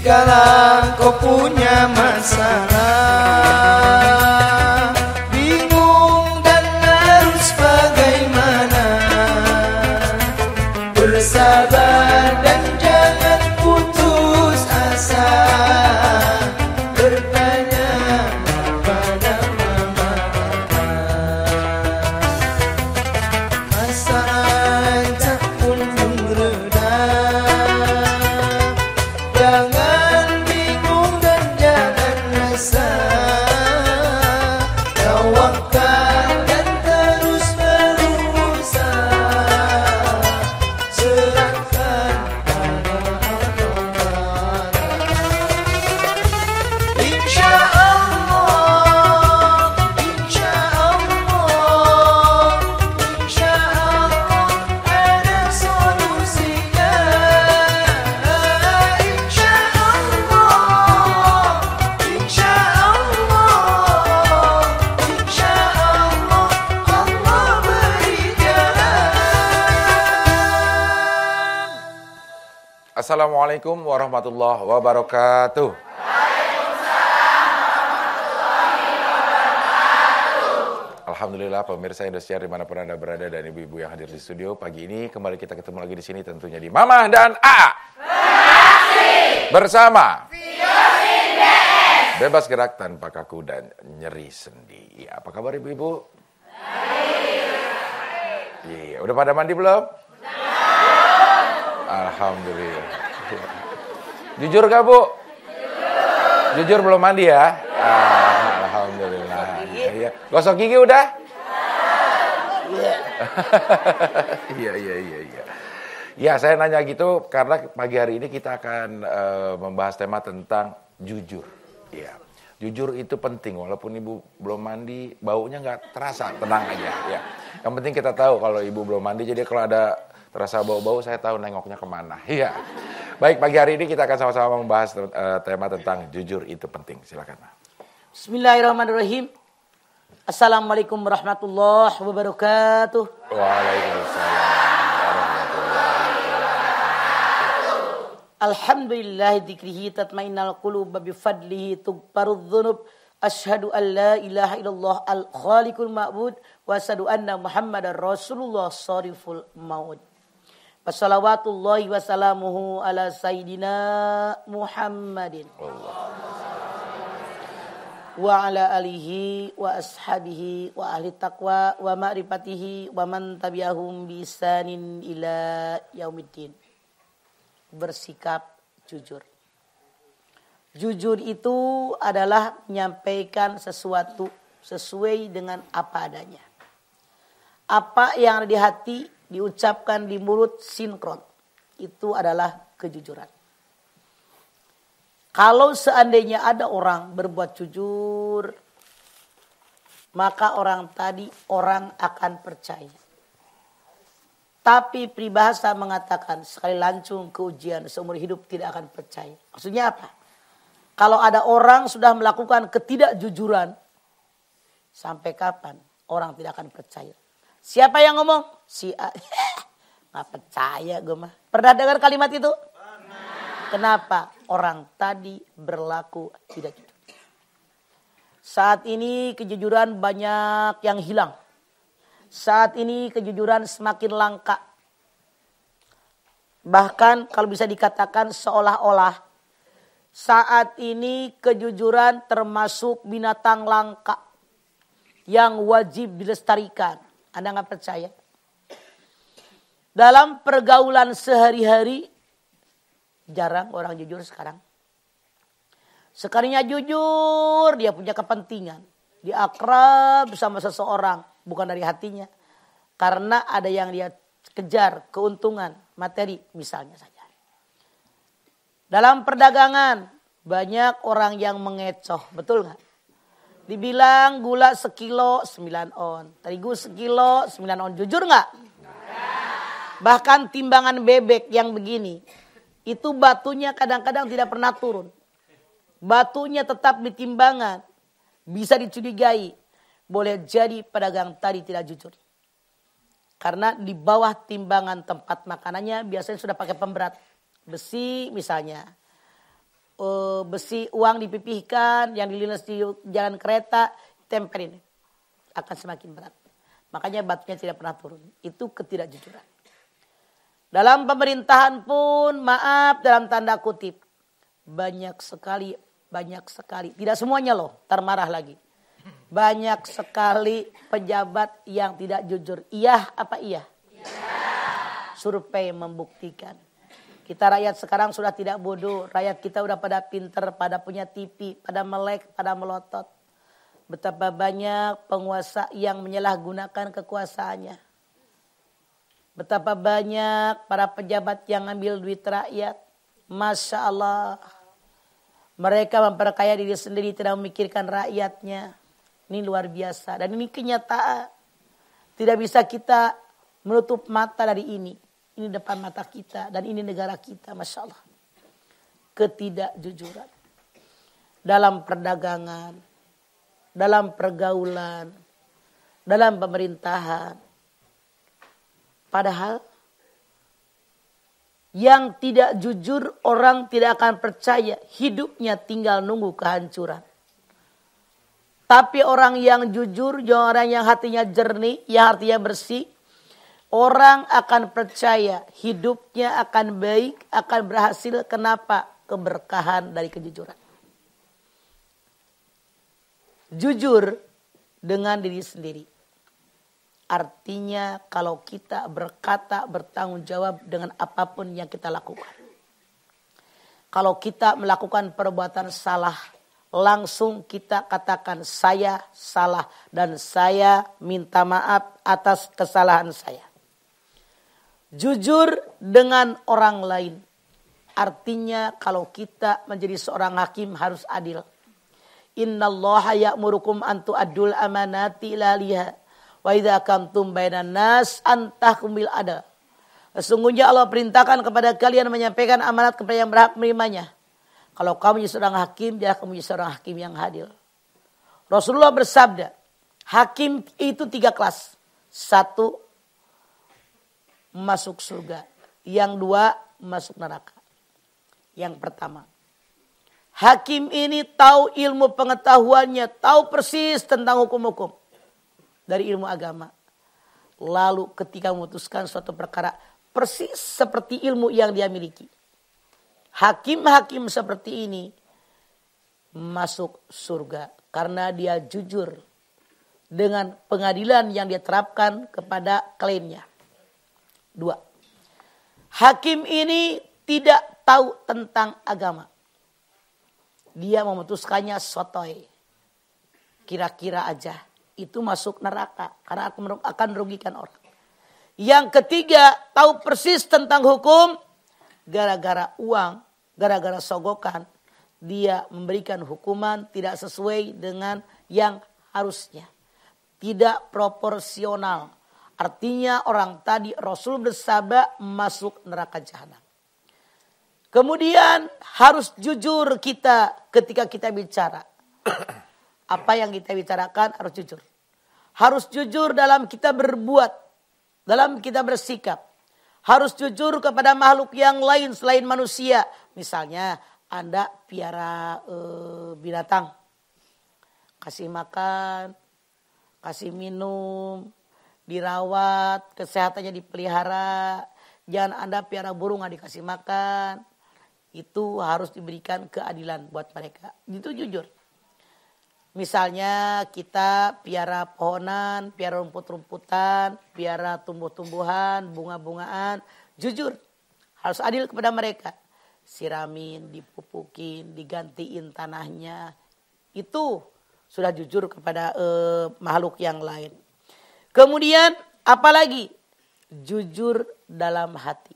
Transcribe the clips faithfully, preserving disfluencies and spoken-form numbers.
Dikala kau punya masalah, bingung dan harus bagaimana, bersabar dan jangan putus asa, bertanya pada mama masalah tak kunjung reda. Jangan bingung dan jangan resah, tawakal dan terus berusaha, serahkan pada Allah. Insya Allah, insya Allah, insya Allah ada solusinya. Insya Allah, insya Allah, insya Allah Allah beri jalan. Assalamualaikum warahmatullahi wabarakatuh. Alhamdulillah pemirsa Indosiar dimanapun Anda berada dan ibu-ibu yang hadir di studio pagi ini, kembali kita ketemu lagi di sini tentunya di Mama dan A bersama bebas gerak tanpa kaku dan nyeri sendi. Ya, apa kabar ibu-ibu? Iya, udah pada mandi belum? Alhamdulillah. Jujur gak bu? Jujur belum mandi ya? Ah, Alhamdulillah. Iya. Gosok gigi udah? Iya, iya, iya, iya. Ya, saya nanya gitu karena pagi hari ini kita akan uh, membahas tema tentang jujur. Iya. Jujur itu penting, walaupun ibu belum mandi, baunya nggak terasa, tenang aja. Ya. Yang penting kita tahu kalau ibu belum mandi, jadi kalau ada terasa bau-bau, saya tahu nengoknya kemana. Iya. Baik, pagi hari ini kita akan sama-sama membahas uh, tema tentang jujur itu penting. Silakan. Bismillahirrahmanirrahim. Assalamualaikum warahmatullahi wabarakatuh. Waalaikumsalam warahmatullahi wabarakatuh. Alhamdulillah dzikrihi tatmainnal qulub bi fadlihi tughfarudz dzunub. Asyhadu an la ilaha illallah al-khaliqul ma'bud wa asyhadu anna Muhammadar Rasulullah shariful maut. Wassalawatullahi wassalamuhu ala sayyidina Muhammadin. Wa ala alihi wa ashabihi wa ahli taqwa wa ma'rifatihi wa man tabi'ahum bi ihsanin ila yaumiddin. Bersikap jujur. Jujur itu adalah menyampaikan sesuatu sesuai dengan apa adanya. Apa yang ada di hati diucapkan di mulut sinkron. Itu adalah kejujuran. Kalau seandainya ada orang berbuat jujur, maka orang tadi orang akan percaya. Tapi peribahasa mengatakan sekali lancung ke ujian seumur hidup tidak akan percaya. Maksudnya apa? Kalau ada orang sudah melakukan ketidakjujuran, sampai kapan orang tidak akan percaya? Siapa yang ngomong? Si A. Nggak percaya gue mah. Pernah dengar kalimat itu? Kenapa? Orang tadi berlaku tidak jujur. Saat ini kejujuran banyak yang hilang. Saat ini kejujuran semakin langka. Bahkan kalau bisa dikatakan seolah-olah saat ini kejujuran termasuk binatang langka yang wajib dilestarikan. Anda nggak percaya? Dalam pergaulan sehari-hari jarang orang jujur sekarang. Sekalinya jujur, dia punya kepentingan. Dia akrab bersama seseorang, bukan dari hatinya. Karena ada yang dia kejar, keuntungan, materi misalnya saja. Dalam perdagangan, banyak orang yang mengecoh, betul nggak? Dibilang gula sekilo sembilan on, terigu sekilo sembilan on, jujur nggak? Bahkan timbangan bebek yang begini, itu batunya kadang-kadang tidak pernah turun. Batunya tetap di timbangan. Bisa dicurigai. Boleh jadi pedagang tadi tidak jujur. Karena di bawah timbangan tempat makanannya biasanya sudah pakai pemberat. Besi misalnya. uh, besi uang dipipihkan, yang dilindas di jalan kereta, tempelin. Akan semakin berat. Makanya batunya tidak pernah turun. Itu ketidakjujuran. Dalam pemerintahan pun, maaf dalam tanda kutip. Banyak sekali, banyak sekali. Tidak semuanya loh, termarah lagi. Banyak sekali pejabat yang tidak jujur. Iya apa iya? Iya. Survei membuktikan. Kita rakyat sekarang sudah tidak bodoh. Rakyat kita udah pada pinter, pada punya T V, pada melek, pada melotot. Betapa banyak penguasa yang menyalahgunakan kekuasaannya. Betapa banyak para pejabat yang ngambil duit rakyat. Masya Allah. Mereka memperkaya diri sendiri, tidak memikirkan rakyatnya. Ini luar biasa. Dan ini kenyataan. Tidak bisa kita menutup mata dari ini. Ini depan mata kita. Dan ini negara kita. Masya Allah. Ketidakjujuran. Dalam perdagangan. Dalam pergaulan. Dalam pemerintahan. Padahal. Yang tidak jujur orang tidak akan percaya. Hidupnya tinggal nunggu kehancuran. Tapi orang yang jujur, orang yang hatinya jernih, yang hatinya bersih, orang akan percaya hidupnya akan baik, akan berhasil. Kenapa? Keberkahan dari kejujuran. Jujur dengan diri sendiri. Artinya kalau kita berkata bertanggung jawab dengan apapun yang kita lakukan. Kalau kita melakukan perbuatan salah, langsung kita katakan saya salah dan saya minta maaf atas kesalahan saya. Jujur dengan orang lain. Artinya kalau kita menjadi seorang hakim harus adil. Innallaha ya'murukum an tu'addul amanati ila ahliha wa idza hakamtum bainan nas an tahkum bil adl. Sesungguhnya Allah perintahkan kepada kalian menyampaikan amanat kepada yang berhak menerimanya. Kalau kamu menjadi seorang hakim, jangan kamu menjadi seorang hakim yang adil. Rasulullah bersabda, hakim itu tiga kelas. Satu, masuk surga. Yang dua, masuk neraka. Yang pertama, hakim ini tahu ilmu pengetahuannya, tahu persis tentang hukum-hukum dari ilmu agama. Lalu ketika memutuskan suatu perkara, persis seperti ilmu yang dia miliki. Hakim-hakim seperti ini masuk surga karena dia jujur dengan pengadilan yang dia terapkan kepada kliennya. Dua, hakim ini tidak tahu tentang agama. Dia memutuskannya sotoy. Kira-kira aja itu masuk neraka karena akan merugikan orang. Yang ketiga, tahu persis tentang hukum. Gara-gara uang, gara-gara sogokan, dia memberikan hukuman tidak sesuai dengan yang harusnya. Tidak proporsional. Artinya orang tadi Rasul bersabda masuk neraka jahanam. Kemudian harus jujur kita ketika kita bicara. Apa yang kita bicarakan harus jujur. Harus jujur dalam kita berbuat, dalam kita bersikap. Harus jujur kepada makhluk yang lain selain manusia. Misalnya Anda piara e, binatang. Kasih makan, kasih minum, dirawat, kesehatannya dipelihara. Jangan Anda piara burung nggak dikasih makan. Itu harus diberikan keadilan buat mereka. Itu jujur. Misalnya kita piara pohonan, piara rumput-rumputan, piara tumbuh-tumbuhan, bunga-bungaan. Jujur, harus adil kepada mereka. Siramin, dipupukin, digantiin tanahnya. Itu sudah jujur kepada eh, makhluk yang lain. Kemudian apalagi? Jujur dalam hati.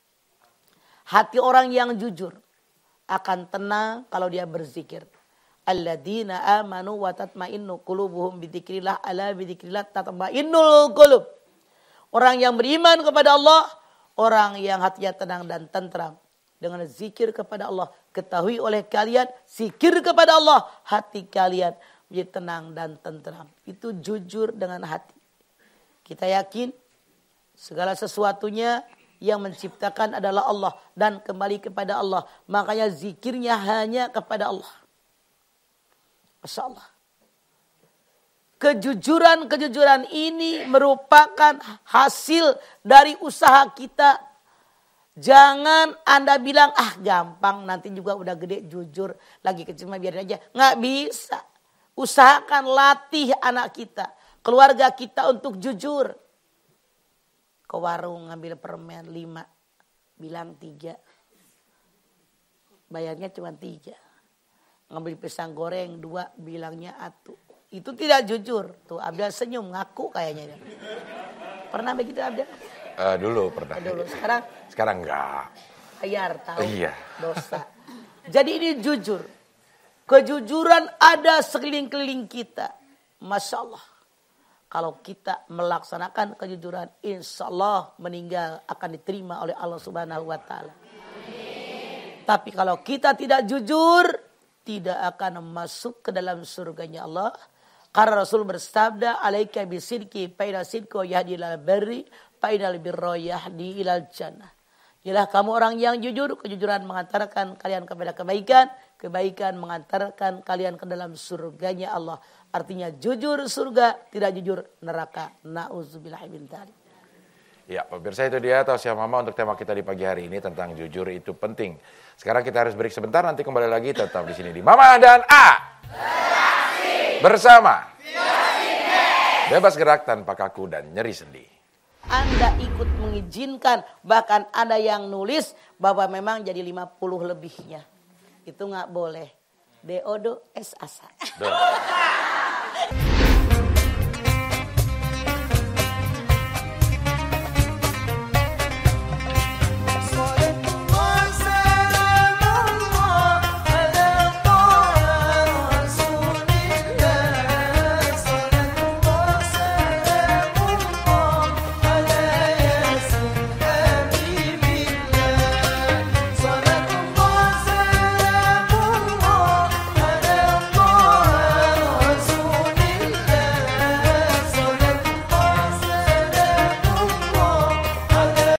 Hati orang yang jujur akan tenang kalau dia berzikir. Alladzina amanu wa tatma'innu qulubuhum bidzikrillah ala bidzikrillah tatma'innul qulub. Orang yang beriman kepada Allah, orang yang hatinya tenang dan tentram dengan zikir kepada Allah. Ketahui oleh kalian, zikir kepada Allah, hati kalian menjadi tenang dan tentram. Itu jujur dengan hati. Kita yakin segala sesuatunya Yang menciptakan adalah Allah dan kembali kepada Allah. Makanya zikirnya hanya kepada Allah. Masya Allah. Kejujuran-kejujuran ini merupakan hasil dari usaha kita. Jangan Anda bilang, ah gampang nanti juga udah gede jujur. Lagi kecil mah biarin aja. Nggak bisa. Usahakan latih anak kita. Keluarga kita untuk jujur. Ke warung ngambil permen lima. Bilang tiga. Bayarnya cuma tiga. Ngambil pisang goreng dua. Bilangnya atu. Itu tidak jujur. Tuh Abdel senyum ngaku kayaknya. Pernah begitu Abdel? Uh, dulu pernah. Dulu. Sekarang? Sekarang enggak. Bayar tahu. Iya. Dosa. Jadi ini jujur. Kejujuran ada sekeliling-keliling kita. Masya Allah. Kalau kita melaksanakan kejujuran, insya Allah meninggal akan diterima oleh Allah Subhanahu Wa Taala. Tapi kalau kita tidak jujur, tidak akan masuk ke dalam surganya Allah. Karena Rasul bersabda, alaika bisidqi fa inna sidqa yahdi ilal birri fa innal birra yahdi ilal jannah. Ialah kamu orang yang jujur, kejujuran mengantarkan kalian kepada kebaikan, kebaikan mengantarkan kalian ke dalam surganya Allah. Artinya jujur surga, tidak jujur neraka. Nauzubillahi min dzalik. Ya, pemirsa itu dia tausiah mama untuk tema kita di pagi hari ini tentang jujur itu penting. Sekarang kita harus break sebentar, nanti kembali lagi tetap di sini di Mama dan A. Bersama bebas gerak tanpa kaku dan nyeri sendi. Anda ikut mengizinkan, bahkan ada yang nulis bahwa memang jadi lima puluh lebihnya. Itu nggak boleh. Deodo es asa.